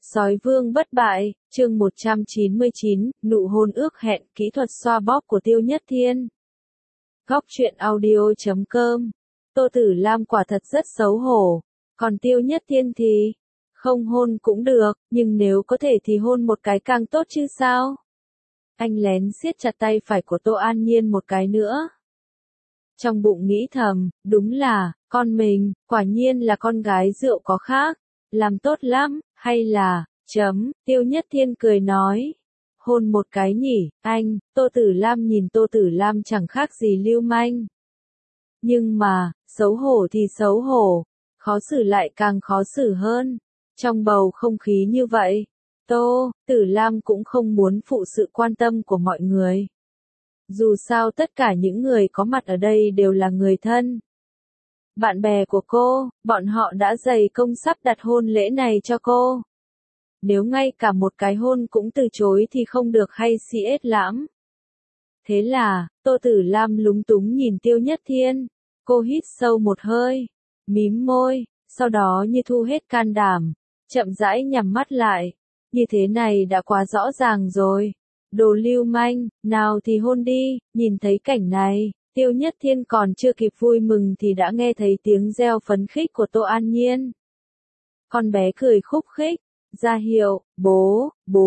Sói vương bất bại, chương 199, nụ hôn ước hẹn, kỹ thuật xoa bóp của Tiêu Nhất Thiên. Góc truyện audio.com. Tô Tử Lam quả thật rất xấu hổ, còn Tiêu Nhất Thiên thì, không hôn cũng được, nhưng nếu có thể thì hôn một cái càng tốt chứ sao? Anh lén siết chặt tay phải của Tô An Nhiên một cái nữa. Trong bụng nghĩ thầm, đúng là, con mình, quả nhiên là con gái rượu có khác, làm tốt lắm, hay là, Tiêu Nhất Thiên cười nói. Hôn một cái nhỉ, anh, Tô Tử Lam nhìn Tô Tử Lam chẳng khác gì lưu manh. Nhưng mà, xấu hổ thì xấu hổ, khó xử lại càng khó xử hơn. Trong bầu không khí như vậy, Tô Tử Lam cũng không muốn phụ sự quan tâm của mọi người. Dù sao tất cả những người có mặt ở đây đều là người thân. Bạn bè của cô, bọn họ đã dày công sắp đặt hôn lễ này cho cô. Nếu ngay cả một cái hôn cũng từ chối thì không được hay si ết lắm. Thế là, Tô Tử Lam lúng túng nhìn Tiêu Nhất Thiên. Cô hít sâu một hơi, mím môi, sau đó như thu hết can đảm, chậm rãi nhắm mắt lại. Như thế này đã quá rõ ràng rồi. Đồ lưu manh, nào thì hôn đi. Nhìn thấy cảnh này, Tiêu Nhất Thiên còn chưa kịp vui mừng thì đã nghe thấy tiếng reo phấn khích của Tô An Nhiên. Con bé cười khúc khích, ra hiệu, bố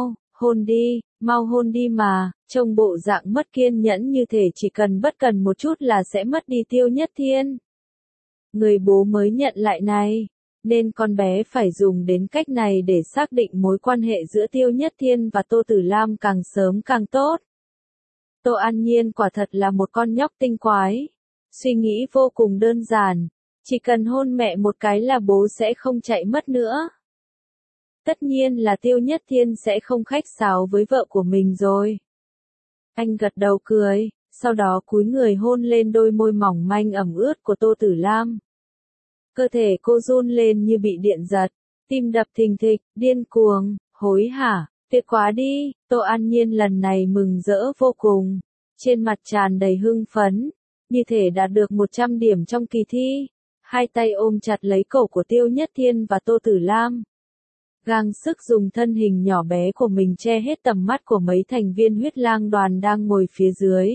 mau hôn đi mà, trông bộ dạng mất kiên nhẫn như thể chỉ cần bất cần một chút là sẽ mất đi Tiêu Nhất Thiên. Người bố mới nhận lại này, nên con bé phải dùng đến cách này để xác định mối quan hệ giữa Tiêu Nhất Thiên và Tô Tử Lam càng sớm càng tốt. Tô An Nhiên quả thật là một con nhóc tinh quái, suy nghĩ vô cùng đơn giản, chỉ cần hôn mẹ một cái là bố sẽ không chạy mất nữa. Tất nhiên là Tiêu Nhất Thiên sẽ không khách sáo với vợ của mình rồi. Anh gật đầu cười, sau đó cúi người hôn lên đôi môi mỏng manh ẩm ướt của Tô Tử Lam. Cơ thể cô run lên như bị điện giật, tim đập thình thịch, điên cuồng, hối hả, tuyệt quá đi. Tô An Nhiên lần này mừng rỡ vô cùng, trên mặt tràn đầy hưng phấn, như thể đạt được 100 điểm trong kỳ thi. Hai tay ôm chặt lấy cổ của Tiêu Nhất Thiên và Tô Tử Lam. Gang sức dùng thân hình nhỏ bé của mình che hết tầm mắt của mấy thành viên huyết lang đoàn đang ngồi phía dưới.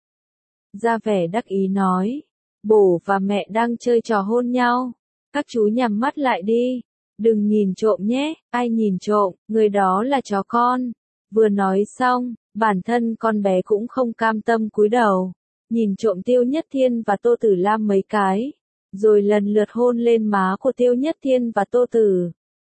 Ra vẻ đắc ý nói, bố và mẹ đang chơi trò hôn nhau, các chú nhắm mắt lại đi, đừng nhìn trộm nhé, ai nhìn trộm, người đó là chó con. Vừa nói xong, bản thân con bé cũng không cam tâm cúi đầu, nhìn trộm Tiêu Nhất Thiên và Tô Tử Lam mấy cái, rồi lần lượt hôn lên má của Tiêu Nhất Thiên và Tô Tử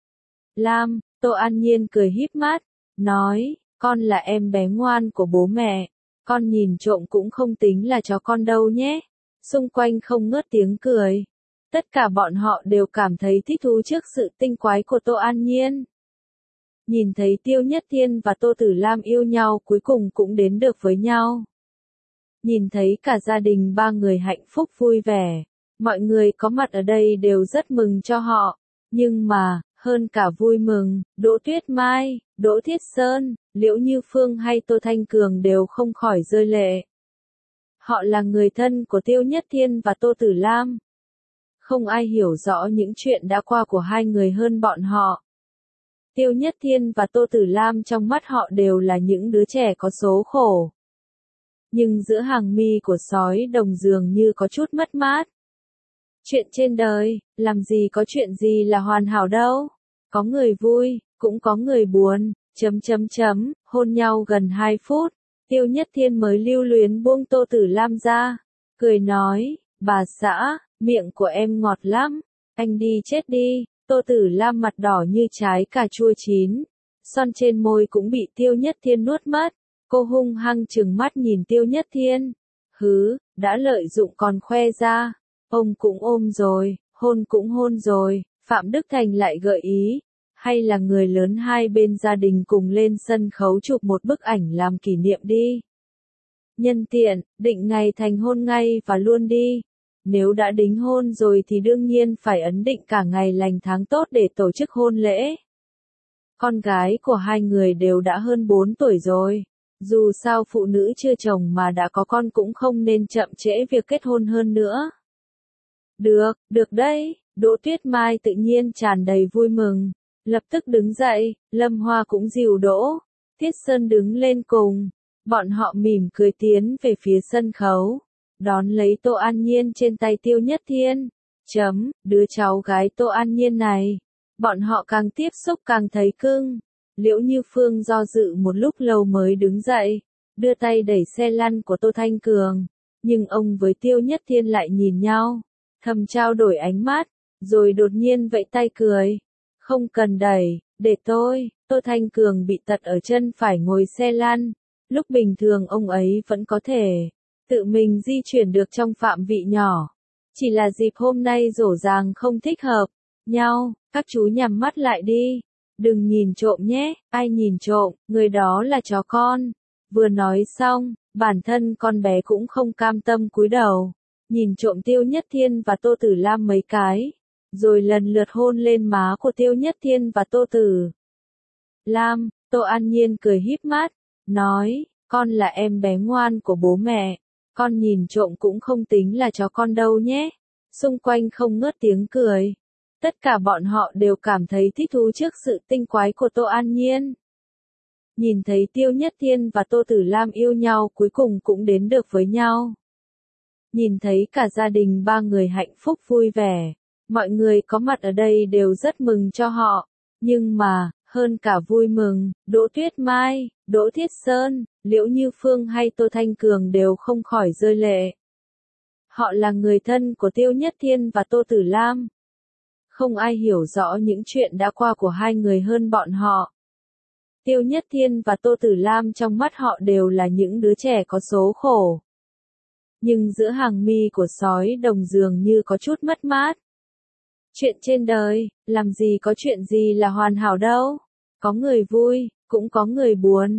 Lam. Tô An Nhiên cười híp mắt, nói, con là em bé ngoan của bố mẹ, con nhìn trộm cũng không tính là chó con đâu nhé. Xung quanh không ngớt tiếng cười. Tất cả bọn họ đều cảm thấy thích thú trước sự tinh quái của Tô An Nhiên. Nhìn thấy Tiêu Nhất Thiên và Tô Tử Lam yêu nhau cuối cùng cũng đến được với nhau. Nhìn thấy cả gia đình ba người hạnh phúc vui vẻ, mọi người có mặt ở đây đều rất mừng cho họ. Nhưng mà, hơn cả vui mừng, Đỗ Tuyết Mai, Đỗ Thiết Sơn, Liễu Như Phương hay Tô Thanh Cường đều không khỏi rơi lệ. Họ là người thân của Tiêu Nhất Thiên và Tô Tử Lam. Không ai hiểu rõ những chuyện đã qua của hai người hơn bọn họ. Tiêu Nhất Thiên và Tô Tử Lam trong mắt họ đều là những đứa trẻ có số khổ. Nhưng giữa hàng mi của sói đồng dường như có chút mất mát. Chuyện trên đời, làm gì có chuyện gì là hoàn hảo đâu. Có người vui, cũng có người buồn, hôn nhau gần 2 phút. Tiêu Nhất Thiên mới lưu luyến buông Tô Tử Lam ra. Cười nói, bà xã, miệng của em ngọt lắm, anh đi chết đi. Tô Tử Lam mặt đỏ như trái cà chua chín. Son trên môi cũng bị Tiêu Nhất Thiên nuốt mất. Cô hung hăng trừng mắt nhìn Tiêu Nhất Thiên. Hứ, đã lợi dụng còn khoe ra. Ôm cũng ôm rồi, hôn cũng hôn rồi. Phạm Đức Thành lại gợi ý. Hay là người lớn hai bên gia đình cùng lên sân khấu chụp một bức ảnh làm kỷ niệm đi. Nhân tiện, định ngày thành hôn ngay và luôn đi. Nếu đã đính hôn rồi thì đương nhiên phải ấn định cả ngày lành tháng tốt để tổ chức hôn lễ. Con gái của hai người đều đã hơn 4 tuổi rồi. Dù sao phụ nữ chưa chồng mà đã có con cũng không nên chậm trễ việc kết hôn hơn nữa. Được đấy, Đỗ Tuyết Mai tự nhiên tràn đầy vui mừng. Lập tức đứng dậy, Lâm Hoa cũng dìu đỗ. Tiết Sơn đứng lên cùng. Bọn họ mỉm cười tiến về phía sân khấu. Đón lấy Tô An Nhiên trên tay Tiêu Nhất Thiên. Đứa cháu gái Tô An Nhiên này. Bọn họ càng tiếp xúc càng thấy cưng. Liễu Như Phương do dự một lúc lâu mới đứng dậy. Đưa tay đẩy xe lăn của Tô Thanh Cường. Nhưng ông với Tiêu Nhất Thiên lại nhìn nhau. Thầm trao đổi ánh mắt. Rồi đột nhiên vẫy tay cười. Không cần đẩy, để tôi. Tô Thanh Cường bị tật ở chân phải ngồi xe lăn. Lúc bình thường ông ấy vẫn có thể tự mình di chuyển được trong phạm vị nhỏ. Chỉ là dịp hôm nay rổ ràng không thích hợp nhau, các chú nhắm mắt lại đi. Đừng nhìn trộm nhé, ai nhìn trộm, người đó là chó con. Vừa nói xong, bản thân con bé cũng không cam tâm cúi đầu. Nhìn trộm Tiêu Nhất Thiên và Tô Tử Lam mấy cái. Rồi lần lượt hôn lên má của Tiêu Nhất Thiên và Tô Tử Lam. Tô An Nhiên cười híp mắt, nói, con là em bé ngoan của bố mẹ. Con nhìn trộm cũng không tính là chó con đâu nhé. Xung quanh không ngớt tiếng cười. Tất cả bọn họ đều cảm thấy thích thú trước sự tinh quái của Tô An Nhiên. Nhìn thấy Tiêu Nhất Thiên và Tô Tử Lam yêu nhau cuối cùng cũng đến được với nhau. Nhìn thấy cả gia đình ba người hạnh phúc vui vẻ. Mọi người có mặt ở đây đều rất mừng cho họ. Nhưng mà, hơn cả vui mừng, Đỗ Tuyết Mai, Đỗ Thiết Sơn, Liễu Như Phương hay Tô Thanh Cường đều không khỏi rơi lệ. Họ là người thân của Tiêu Nhất Thiên và Tô Tử Lam. Không ai hiểu rõ những chuyện đã qua của hai người hơn bọn họ. Tiêu Nhất Thiên và Tô Tử Lam trong mắt họ đều là những đứa trẻ có số khổ. Nhưng giữa hàng mi của sói đồng dường như có chút mất mát. Chuyện trên đời, làm gì có chuyện gì là hoàn hảo đâu. Có người vui, cũng có người buồn,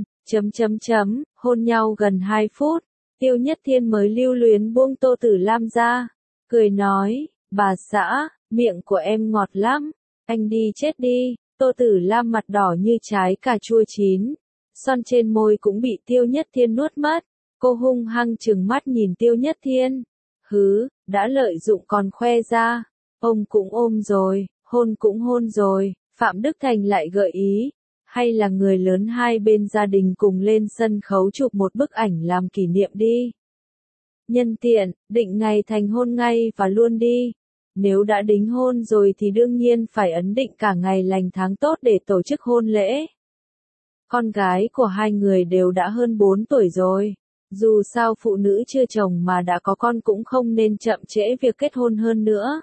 hôn nhau gần 2 phút. Tiêu Nhất Thiên mới lưu luyến buông Tô Tử Lam ra. Cười nói, bà xã, miệng của em ngọt lắm. Anh đi chết đi. Tô Tử Lam mặt đỏ như trái cà chua chín. Son trên môi cũng bị Tiêu Nhất Thiên nuốt mất. Cô hung hăng trừng mắt nhìn Tiêu Nhất Thiên. Đã lợi dụng còn khoe ra. Ông cũng ôm rồi, hôn cũng hôn rồi. Phạm Đức Thành lại gợi ý. Hay là người lớn hai bên gia đình cùng lên sân khấu chụp một bức ảnh làm kỷ niệm đi. Nhân tiện, định ngày thành hôn ngay và luôn đi. Nếu đã đính hôn rồi thì đương nhiên phải ấn định cả ngày lành tháng tốt để tổ chức hôn lễ. Con gái của hai người đều đã hơn 4 tuổi rồi. Dù sao phụ nữ chưa chồng mà đã có con cũng không nên chậm trễ việc kết hôn hơn nữa.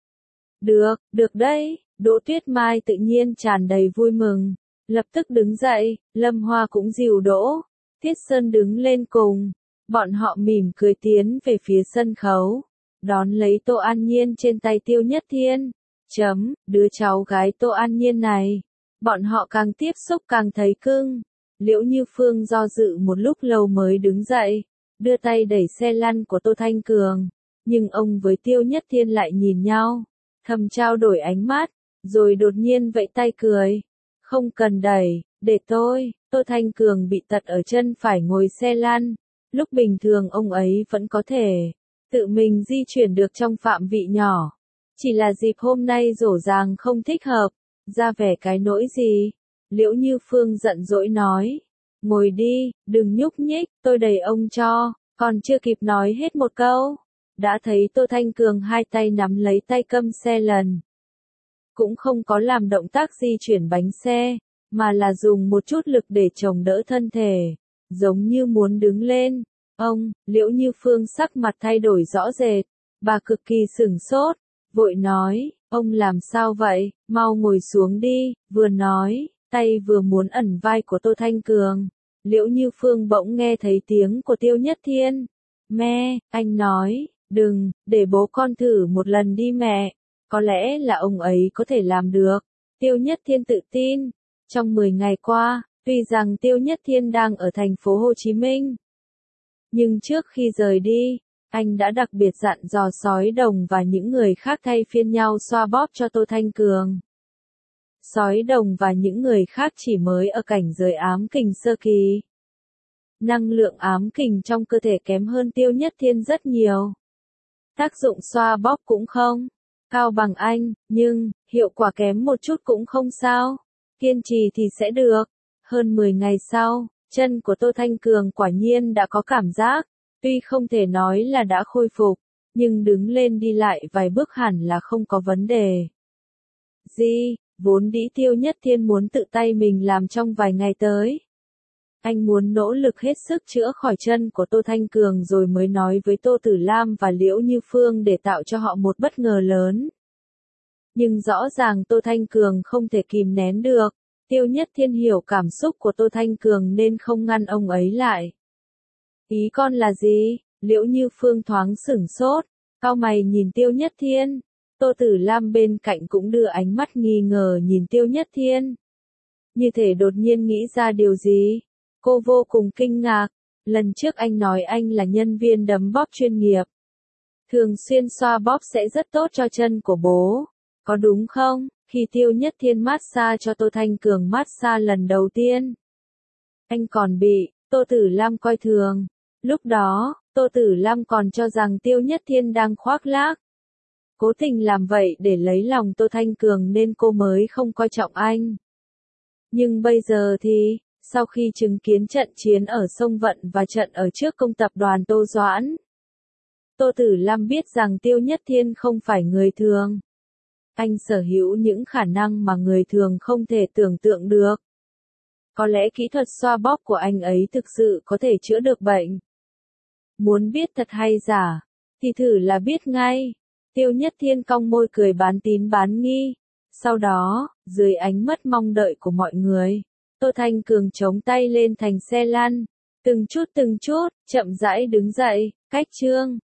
Được đấy, Đỗ Tuyết Mai tự nhiên tràn đầy vui mừng. Lập tức đứng dậy, Lâm Hoa cũng dìu đỗ. Tiết Sơn đứng lên cùng. Bọn họ mỉm cười tiến về phía sân khấu. Đón lấy Tô An Nhiên trên tay Tiêu Nhất Thiên. Đứa cháu gái Tô An Nhiên này. Bọn họ càng tiếp xúc càng thấy cưng. Liễu Như Phương do dự một lúc lâu mới đứng dậy. Đưa tay đẩy xe lăn của Tô Thanh Cường. Nhưng ông với Tiêu Nhất Thiên lại nhìn nhau. Thầm trao đổi ánh mắt. Rồi đột nhiên vẫy tay cười. Không cần đẩy, để tôi. Tô Thanh Cường bị tật ở chân phải ngồi xe lăn. Lúc bình thường ông ấy vẫn có thể tự mình di chuyển được trong phạm vị nhỏ. Chỉ là dịp hôm nay rổ ràng không thích hợp. Ra vẻ cái nỗi gì? Liễu Như Phương giận dỗi nói. Ngồi đi, đừng nhúc nhích, tôi đẩy ông cho. Còn chưa kịp nói hết một câu. Đã thấy Tô Thanh Cường hai tay nắm lấy tay câm xe lần. Cũng không có làm động tác di chuyển bánh xe, mà là dùng một chút lực để chồng đỡ thân thể, giống như muốn đứng lên. Liễu Như Phương sắc mặt thay đổi rõ rệt, bà cực kỳ sửng sốt, vội nói, ông làm sao vậy, mau ngồi xuống đi, vừa nói, tay vừa muốn ẩn vai của Tô Thanh Cường. Liễu Như Phương bỗng nghe thấy tiếng của Tiêu Nhất Thiên. Mẹ, anh nói, đừng, để bố con thử một lần đi mẹ. Có lẽ là ông ấy có thể làm được. Tiêu Nhất Thiên tự tin. Trong 10 ngày qua, tuy rằng Tiêu Nhất Thiên đang ở thành phố Hồ Chí Minh. Nhưng trước khi rời đi, anh đã đặc biệt dặn dò Sói Đồng và những người khác thay phiên nhau xoa bóp cho Tô Thanh Cường. Sói Đồng và những người khác chỉ mới ở cảnh giới ám kình sơ kỳ. Năng lượng ám kình trong cơ thể kém hơn Tiêu Nhất Thiên rất nhiều. Tác dụng xoa bóp cũng không cao bằng anh, nhưng Hiệu quả kém một chút cũng không sao. Kiên trì thì sẽ được. Hơn 10 ngày sau, chân của Tô Thanh Cường quả nhiên đã có cảm giác. Tuy không thể nói là đã khôi phục, nhưng đứng lên đi lại vài bước hẳn là không có vấn đề. Vốn dĩ Tiêu Nhất Thiên muốn tự tay mình làm trong vài ngày tới. Anh muốn nỗ lực hết sức chữa khỏi chân của Tô Thanh Cường rồi mới nói với Tô Tử Lam và Liễu Như Phương để tạo cho họ một bất ngờ lớn. Nhưng rõ ràng Tô Thanh Cường không thể kìm nén được. Tiêu Nhất Thiên hiểu cảm xúc của Tô Thanh Cường nên không ngăn ông ấy lại. Ý con là gì? Liễu Như Phương thoáng sửng sốt, cau mày nhìn Tiêu Nhất Thiên. Tô Tử Lam bên cạnh cũng đưa ánh mắt nghi ngờ nhìn Tiêu Nhất Thiên. Như thể đột nhiên nghĩ ra điều gì. Cô vô cùng kinh ngạc. Lần trước anh nói anh là nhân viên đấm bóp chuyên nghiệp. Thường xuyên xoa bóp sẽ rất tốt cho chân của bố. Có đúng không? Khi Tiêu Nhất Thiên massage cho Tô Thanh Cường massage lần đầu tiên, anh còn bị Tô Tử Lam coi thường. Lúc đó, Tô Tử Lam còn cho rằng Tiêu Nhất Thiên đang khoác lác. Cố tình làm vậy để lấy lòng Tô Thanh Cường nên cô mới không coi trọng anh. Nhưng bây giờ thì, sau khi chứng kiến trận chiến ở sông Vận và trận ở trước công tập đoàn Tô Doãn, Tô Tử Lam biết rằng Tiêu Nhất Thiên không phải người thường. Anh sở hữu những khả năng mà người thường không thể tưởng tượng được. Có lẽ kỹ thuật xoa bóp của anh ấy thực sự có thể chữa được bệnh. Muốn biết thật hay giả, thì thử là biết ngay. Tiêu Nhất Thiên cong môi cười bán tín bán nghi. Sau đó, dưới ánh mắt mong đợi của mọi người, Tô Thanh Cường chống tay lên thành xe lăn. Từng chút, chậm rãi đứng dậy, cách chương.